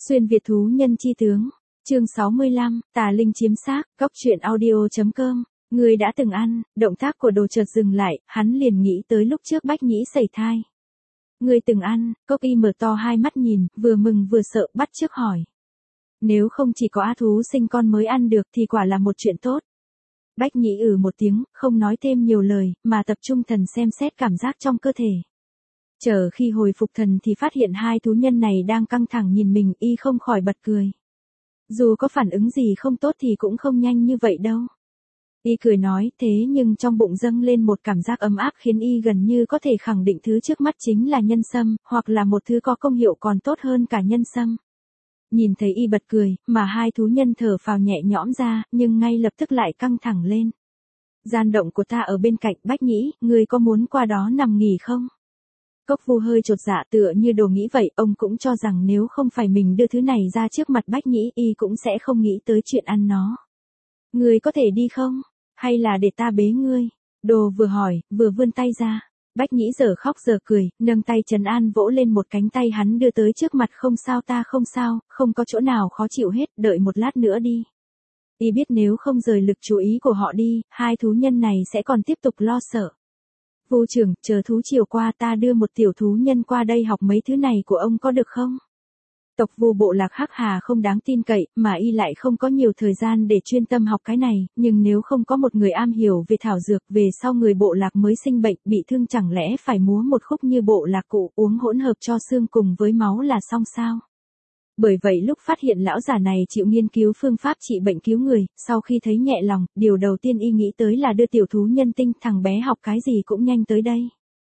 Xuyên Việt thú nhân chi tướng. Chương 65, Tà linh chiếm xác, Cóc truyện audio.com. Người đã từng ăn, động tác của Đồ chợt dừng lại, hắn liền nghĩ tới lúc trước Bách Nhĩ sẩy thai. Người từng ăn, Cốc Y mở to hai mắt nhìn, vừa mừng vừa sợ, bắt chước hỏi. Nếu không chỉ có á thú sinh con mới ăn được thì quả là một chuyện tốt. Bách Nhĩ một tiếng, không nói thêm nhiều lời, mà tập trung thần xem xét cảm giác trong cơ thể. Chờ khi hồi phục thần thì phát hiện hai thú nhân này đang căng thẳng nhìn mình, y không khỏi bật cười. Dù có phản ứng gì không tốt thì cũng không nhanh như vậy đâu. Y cười nói, thế nhưng trong bụng dâng lên một cảm giác ấm áp khiến y gần như có thể khẳng định thứ trước mắt chính là nhân sâm, hoặc là một thứ có công hiệu còn tốt hơn cả nhân sâm. Nhìn thấy y bật cười, mà hai thú nhân thở phào nhẹ nhõm ra, nhưng ngay lập tức lại căng thẳng lên. Gian động của ta ở bên cạnh, Bách Nhĩ, ngươi có muốn qua đó nằm nghỉ không? Cốc Vu hơi chột dạ, tựa như Đồ nghĩ vậy, ông cũng cho rằng nếu không phải mình đưa thứ này ra trước mặt Bách Nhĩ, y cũng sẽ không nghĩ tới chuyện ăn nó. Ngươi có thể đi không? Hay là để ta bế ngươi? Đồ vừa hỏi, vừa vươn tay ra. Bách Nhĩ giờ khóc giờ cười, nâng tay trấn an vỗ lên một cánh tay hắn đưa tới trước mặt, không sao ta không sao, không có chỗ nào khó chịu hết, đợi một lát nữa đi. Y biết nếu không rời lực chú ý của họ đi, hai thú nhân này sẽ còn tiếp tục lo sợ. Vu trưởng, chờ thú chiều qua ta đưa một tiểu thú nhân qua đây học mấy thứ này của ông có được không? Tộc Vu bộ lạc Hắc Hà không đáng tin cậy, mà y lại không có nhiều thời gian để chuyên tâm học cái này, nhưng nếu không có một người am hiểu về thảo dược, về sau người bộ lạc mới sinh bệnh, bị thương chẳng lẽ phải múa một khúc như bộ lạc cụ, uống hỗn hợp cho xương cùng với máu là xong sao? Bởi vậy lúc phát hiện lão già này chịu nghiên cứu phương pháp trị bệnh cứu người, sau khi thấy nhẹ lòng, điều đầu tiên y nghĩ tới là đưa tiểu thú nhân tinh, thằng bé học cái gì cũng nhanh tới đây.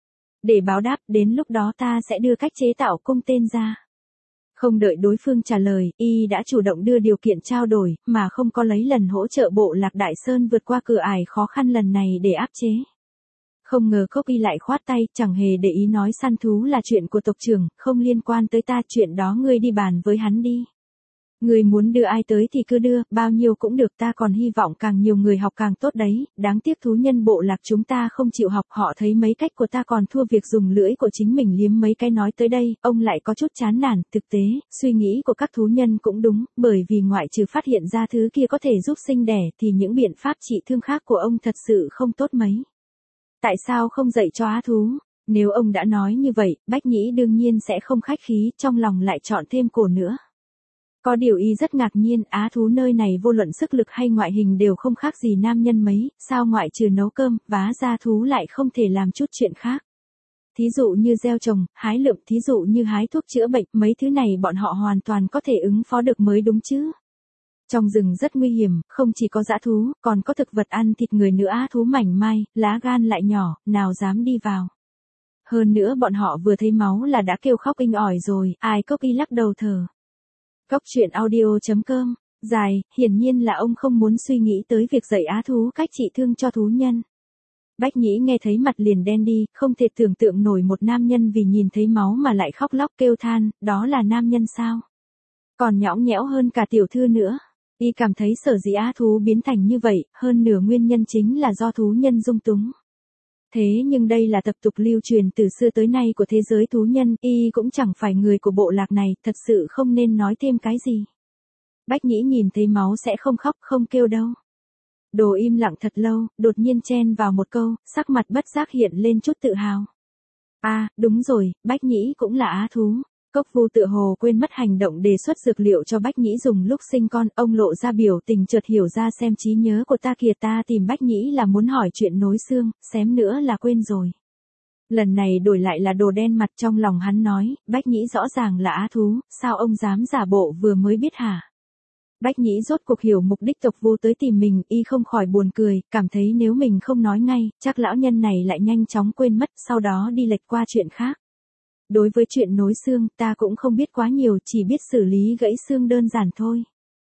Để báo đáp, đến lúc đó ta sẽ đưa cách chế tạo cung tên ra. Không đợi đối phương trả lời, y đã chủ động đưa điều kiện trao đổi, mà không có lấy lần hỗ trợ bộ lạc Đại Sơn vượt qua cửa ải khó khăn lần này để áp chế. Không ngờ Cốc Y lại khoát tay, chẳng hề để ý nói săn thú là chuyện của tộc trưởng, không liên quan tới ta, chuyện đó ngươi đi bàn với hắn đi. Ngươi muốn đưa ai tới thì cứ đưa, bao nhiêu cũng được, ta còn hy vọng càng nhiều người học càng tốt đấy, đáng tiếc thú nhân bộ lạc chúng ta không chịu học, họ thấy mấy cách của ta còn thua việc dùng lưỡi của chính mình liếm mấy cái. Nói tới đây, ông lại có chút chán nản, thực tế, suy nghĩ của các thú nhân cũng đúng, bởi vì ngoại trừ phát hiện ra thứ kia có thể giúp sinh đẻ thì những biện pháp trị thương khác của ông thật sự không tốt mấy. Tại sao không dạy cho á thú? Nếu ông đã nói như vậy, Bách Nhĩ đương nhiên sẽ không khách khí, trong lòng lại chọn thêm cổ nữa. Có điều y rất ngạc nhiên, á thú nơi này vô luận sức lực hay ngoại hình đều không khác gì nam nhân mấy, sao ngoại trừ nấu cơm, vá ra thú lại không thể làm chút chuyện khác. Thí dụ như gieo trồng, hái lượm, thí dụ như hái thuốc chữa bệnh, mấy thứ này bọn họ hoàn toàn có thể ứng phó được mới đúng chứ. Trong rừng rất nguy hiểm, không chỉ có dã thú, còn có thực vật ăn thịt người nữa, á thú mảnh mai, lá gan lại nhỏ, nào dám đi vào. Hơn nữa bọn họ vừa thấy máu là đã kêu khóc inh ỏi rồi, ai. Cốc Y lắc đầu thở. Cóc truyện audio.com, dài, hiển nhiên là ông không muốn suy nghĩ tới việc dạy á thú cách trị thương cho thú nhân. Bách Nhĩ nghe thấy mặt liền đen đi, không thể tưởng tượng nổi một nam nhân vì nhìn thấy máu mà lại khóc lóc kêu than, đó là nam nhân sao? Còn nhõng nhẽo hơn cả tiểu thư nữa. Y cảm thấy sở dĩ á thú biến thành như vậy, hơn nửa nguyên nhân chính là do thú nhân dung túng. Thế nhưng đây là tập tục lưu truyền từ xưa tới nay của thế giới thú nhân, y cũng chẳng phải người của bộ lạc này, thật sự không nên nói thêm cái gì. Bách Nhĩ nhìn thấy máu sẽ không khóc không kêu đâu. Đồ im lặng thật lâu, đột nhiên chen vào một câu, sắc mặt bất giác hiện lên chút tự hào. À, đúng rồi, Bách Nhĩ cũng là á thú. Cốc Vu tựa hồ quên mất hành động đề xuất dược liệu cho Bách Nhĩ dùng lúc sinh con, ông lộ ra biểu tình chợt hiểu ra xem trí nhớ của ta kìa, ta tìm Bách Nhĩ là muốn hỏi chuyện nối xương, xém nữa là quên rồi. Lần này đổi lại là Đồ đen mặt, trong lòng hắn nói, Bách Nhĩ rõ ràng là á thú, sao ông dám giả bộ vừa mới biết hả? Bách Nhĩ rốt cuộc hiểu mục đích tộc Vu tới tìm mình, y không khỏi buồn cười, cảm thấy nếu mình không nói ngay, chắc lão nhân này lại nhanh chóng quên mất, sau đó đi lệch qua chuyện khác. Đối với chuyện nối xương, ta cũng không biết quá nhiều, chỉ biết xử lý gãy xương đơn giản thôi.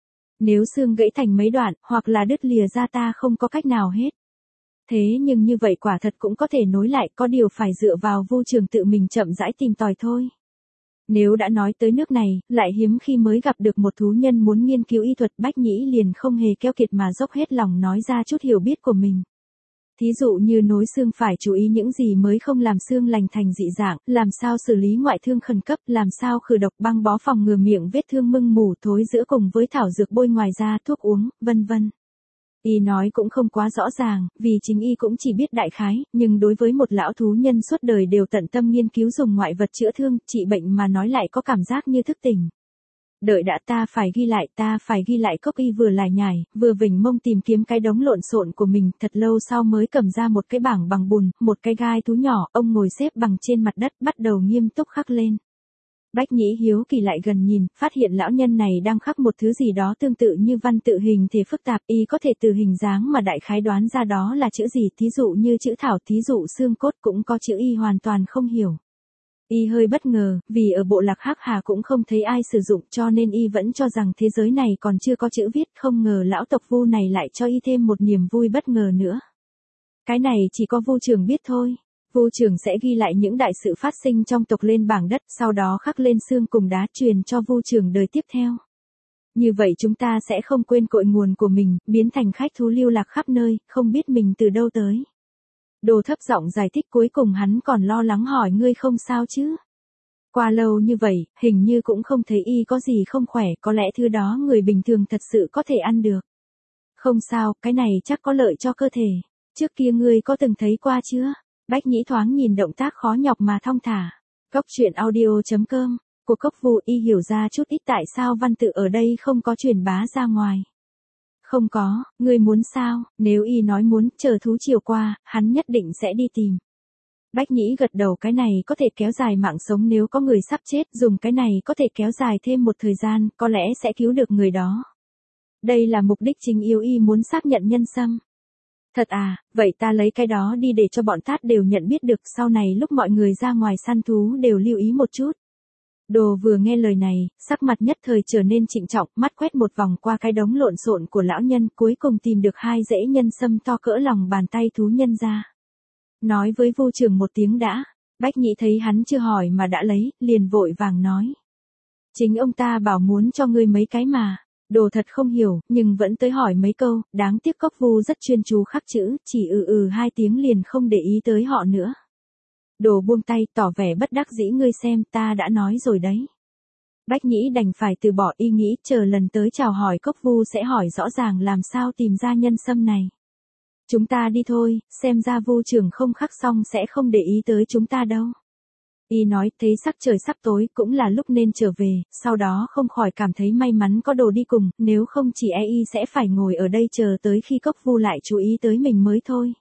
Nếu xương gãy thành mấy đoạn, hoặc là đứt lìa ra ta không có cách nào hết. Thế nhưng như vậy quả thật cũng có thể nối lại, có điều phải dựa vào Vu trưởng tự mình chậm rãi tìm tòi thôi. Nếu đã nói tới nước này, lại hiếm khi mới gặp được một thú nhân muốn nghiên cứu y thuật, Bách Nhĩ liền không hề keo kiệt mà dốc hết lòng nói ra chút hiểu biết của mình. Thí dụ như nối xương phải chú ý những gì mới không làm xương lành thành dị dạng, làm sao xử lý ngoại thương khẩn cấp, làm sao khử độc băng bó phòng ngừa miệng vết thương mưng mủ thối rữa cùng với thảo dược bôi ngoài da thuốc uống, vân vân. Y nói cũng không quá rõ ràng, vì chính y cũng chỉ biết đại khái, nhưng đối với một lão thú nhân suốt đời đều tận tâm nghiên cứu dùng ngoại vật chữa thương, trị bệnh mà nói lại có cảm giác như thức tỉnh. Đợi đã, ta phải ghi lại. Cốc Y vừa lải nhải, vừa vểnh mông tìm kiếm cái đống lộn xộn của mình, thật lâu sau mới cầm ra một cái bảng bằng bùn, một cái gai thú nhỏ, ông ngồi xếp bằng trên mặt đất, bắt đầu nghiêm túc khắc lên. Bách Nhĩ hiếu kỳ lại gần nhìn, phát hiện lão nhân này đang khắc một thứ gì đó tương tự như văn tự hình thể phức tạp, y có thể từ hình dáng mà đại khái đoán ra đó là chữ gì, thí dụ như chữ thảo, thí dụ xương cốt, cũng có chữ y hoàn toàn không hiểu. Y hơi bất ngờ, vì ở bộ lạc Hắc Hà cũng không thấy ai sử dụng, cho nên y vẫn cho rằng thế giới này còn chưa có chữ viết, không ngờ lão tộc Vu này lại cho y thêm một niềm vui bất ngờ nữa. Cái này chỉ có Vu trưởng biết thôi. Vu trưởng sẽ ghi lại những đại sự phát sinh trong tộc lên bảng đất, sau đó khắc lên xương cùng đá truyền cho Vu trưởng đời tiếp theo. Như vậy chúng ta sẽ không quên cội nguồn của mình, biến thành khách thú lưu lạc khắp nơi, không biết mình từ đâu tới. Đồ thấp giọng giải thích, cuối cùng hắn còn lo lắng hỏi, ngươi không sao chứ? Qua lâu như vậy, hình như cũng không thấy y có gì không khỏe, có lẽ thứ đó người bình thường thật sự có thể ăn được. Không sao, cái này chắc có lợi cho cơ thể. Trước kia ngươi có từng thấy qua chưa? Bách Nhĩ thoáng nhìn động tác khó nhọc mà thong thả. Cốc truyện audio.com, của Cốc Vu, y hiểu ra chút ít tại sao văn tự ở đây không có truyền bá ra ngoài. Không có, ngươi muốn sao? Nếu y nói muốn, chờ thú chiều qua, hắn nhất định sẽ đi tìm. Bách Nhĩ gật đầu, cái này có thể kéo dài mạng sống nếu có người sắp chết, dùng cái này có thể kéo dài thêm một thời gian, có lẽ sẽ cứu được người đó. Đây là mục đích chính yếu y muốn xác nhận nhân sâm. Thật à, vậy ta lấy cái đó đi để cho bọn Tát đều nhận biết được, sau này lúc mọi người ra ngoài săn thú đều lưu ý một chút. Đồ vừa nghe lời này, sắc mặt nhất thời trở nên trịnh trọng, mắt quét một vòng qua cái đống lộn xộn của lão nhân, cuối cùng tìm được 2 rễ nhân sâm to cỡ lòng bàn tay thú nhân ra. Nói với Vu trưởng một tiếng đã. Bách Nhĩ thấy hắn chưa hỏi mà đã lấy, liền vội vàng nói. Chính ông ta bảo muốn cho ngươi mấy cái mà. Đồ thật không hiểu, nhưng vẫn tới hỏi mấy câu, đáng tiếc Cốc Vu rất chuyên chú khắc chữ, chỉ 2 tiếng liền không để ý tới họ nữa. Đồ buông tay, tỏ vẻ bất đắc dĩ, ngươi xem, ta đã nói rồi đấy. Bách Nhĩ đành phải từ bỏ, ý nghĩ chờ lần tới chào hỏi Cốc Vu sẽ hỏi rõ ràng làm sao tìm ra nhân sâm này. Chúng ta đi thôi, xem ra Vu trưởng không khắc xong sẽ không để ý tới chúng ta đâu. Y nói, thấy sắc trời sắp tối, cũng là lúc nên trở về, sau đó không khỏi cảm thấy may mắn có Đồ đi cùng, nếu không chỉ y sẽ phải ngồi ở đây chờ tới khi Cốc Vu lại chú ý tới mình mới thôi.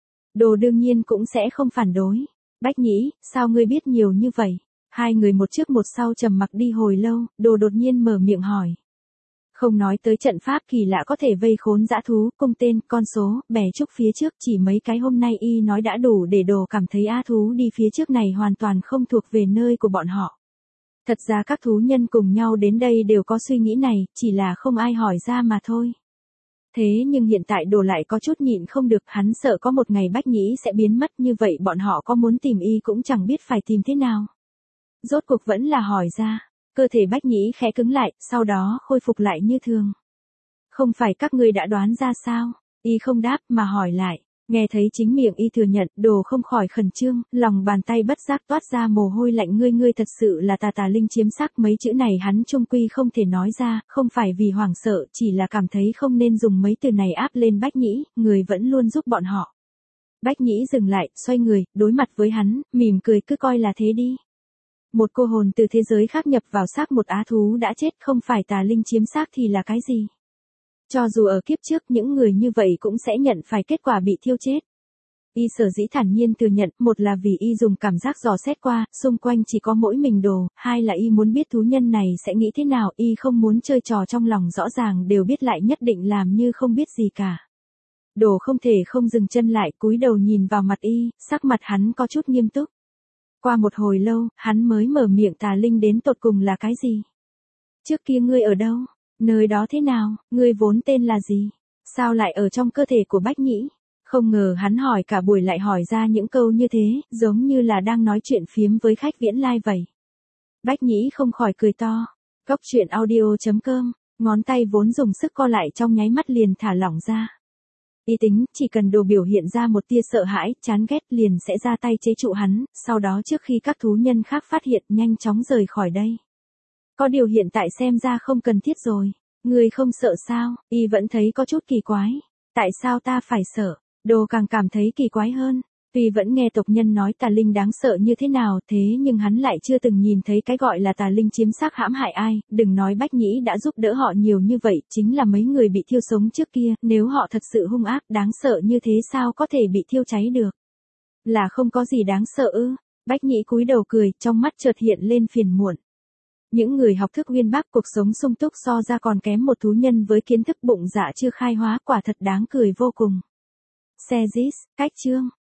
Đồ đương nhiên cũng sẽ không phản đối. Bách Nhĩ, sao ngươi biết nhiều như vậy? 2 người một trước một sau trầm mặc đi hồi lâu, Đồ đột nhiên mở miệng hỏi. Không nói tới trận pháp kỳ lạ có thể vây khốn dã thú, cung tên, con số, bè trúc phía trước, chỉ mấy cái hôm nay y nói đã đủ để Đồ cảm thấy thú đi phía trước này hoàn toàn không thuộc về nơi của bọn họ. Thật ra các thú nhân cùng nhau đến đây đều có suy nghĩ này, chỉ là không ai hỏi ra mà thôi. Thế nhưng hiện tại Đồ lại có chút nhịn không được, hắn sợ có một ngày Bách Nhĩ sẽ biến mất, như vậy bọn họ có muốn tìm y cũng chẳng biết phải tìm thế nào. Rốt cuộc vẫn là hỏi ra. Cơ thể Bách Nhĩ khẽ cứng lại, sau đó khôi phục lại như thường. Không phải các ngươi đã đoán ra sao? Y không đáp mà hỏi lại. Nghe thấy chính miệng y thừa nhận, Đồ không khỏi khẩn trương, lòng bàn tay bất giác toát ra mồ hôi lạnh, ngươi thật sự là tà linh chiếm xác. Mấy chữ này hắn chung quy không thể nói ra, không phải vì hoảng sợ, chỉ là cảm thấy không nên dùng mấy từ này áp lên Bách Nhĩ, người vẫn luôn giúp bọn họ. Bách Nhĩ dừng lại, xoay người, đối mặt với hắn, mỉm cười, cứ coi là thế đi. Một cô hồn từ thế giới khác nhập vào xác một thú đã chết, không phải tà linh chiếm xác thì là cái gì? Cho dù ở kiếp trước những người như vậy cũng sẽ nhận phải kết quả bị thiêu chết. Y sở dĩ thản nhiên thừa nhận, một là vì y dùng cảm giác dò xét qua, xung quanh chỉ có mỗi mình Đồ, hai là y muốn biết thú nhân này sẽ nghĩ thế nào, y không muốn chơi trò trong lòng rõ ràng đều biết lại nhất định làm như không biết gì cả. Đồ không thể không dừng chân lại, cúi đầu nhìn vào mặt y, sắc mặt hắn có chút nghiêm túc. Qua một hồi lâu, hắn mới mở miệng, tà linh đến tột cùng là cái gì? Trước kia ngươi ở đâu? Nơi đó thế nào? Ngươi vốn tên là gì? Sao lại ở trong cơ thể của Bách Nhĩ? Không ngờ hắn hỏi cả buổi lại hỏi ra những câu như thế, giống như là đang nói chuyện phiếm với khách viễn lai vậy. Bách Nhĩ không khỏi cười to. Cốc truyện audio.com, ngón tay vốn dùng sức co lại trong nháy mắt liền thả lỏng ra. Y tính, chỉ cần đồ biểu hiện ra một tia sợ hãi, chán ghét liền sẽ ra tay chế trụ hắn, sau đó trước khi các thú nhân khác phát hiện nhanh chóng rời khỏi đây. Có điều hiện tại xem ra không cần thiết rồi. Ngươi không sợ sao? Y vẫn thấy có chút kỳ quái. Tại sao ta phải sợ? Đồ càng cảm thấy kỳ quái hơn. Tuy vẫn nghe tộc nhân nói tà linh đáng sợ như thế nào, thế nhưng hắn lại chưa từng nhìn thấy cái gọi là tà linh chiếm xác hãm hại ai, đừng nói Bách Nhĩ đã giúp đỡ họ nhiều như vậy, chính là mấy người bị thiêu sống trước kia, nếu họ thật sự hung ác, đáng sợ như thế sao có thể bị thiêu cháy được? Là không có gì đáng sợ ư? Bách Nhĩ cúi đầu cười, trong mắt chợt hiện lên phiền muộn. Những người học thức uyên bác cuộc sống sung túc so ra còn kém một thú nhân với kiến thức bụng dạ chưa khai hóa, quả thật đáng cười vô cùng. Sezis, cách chương.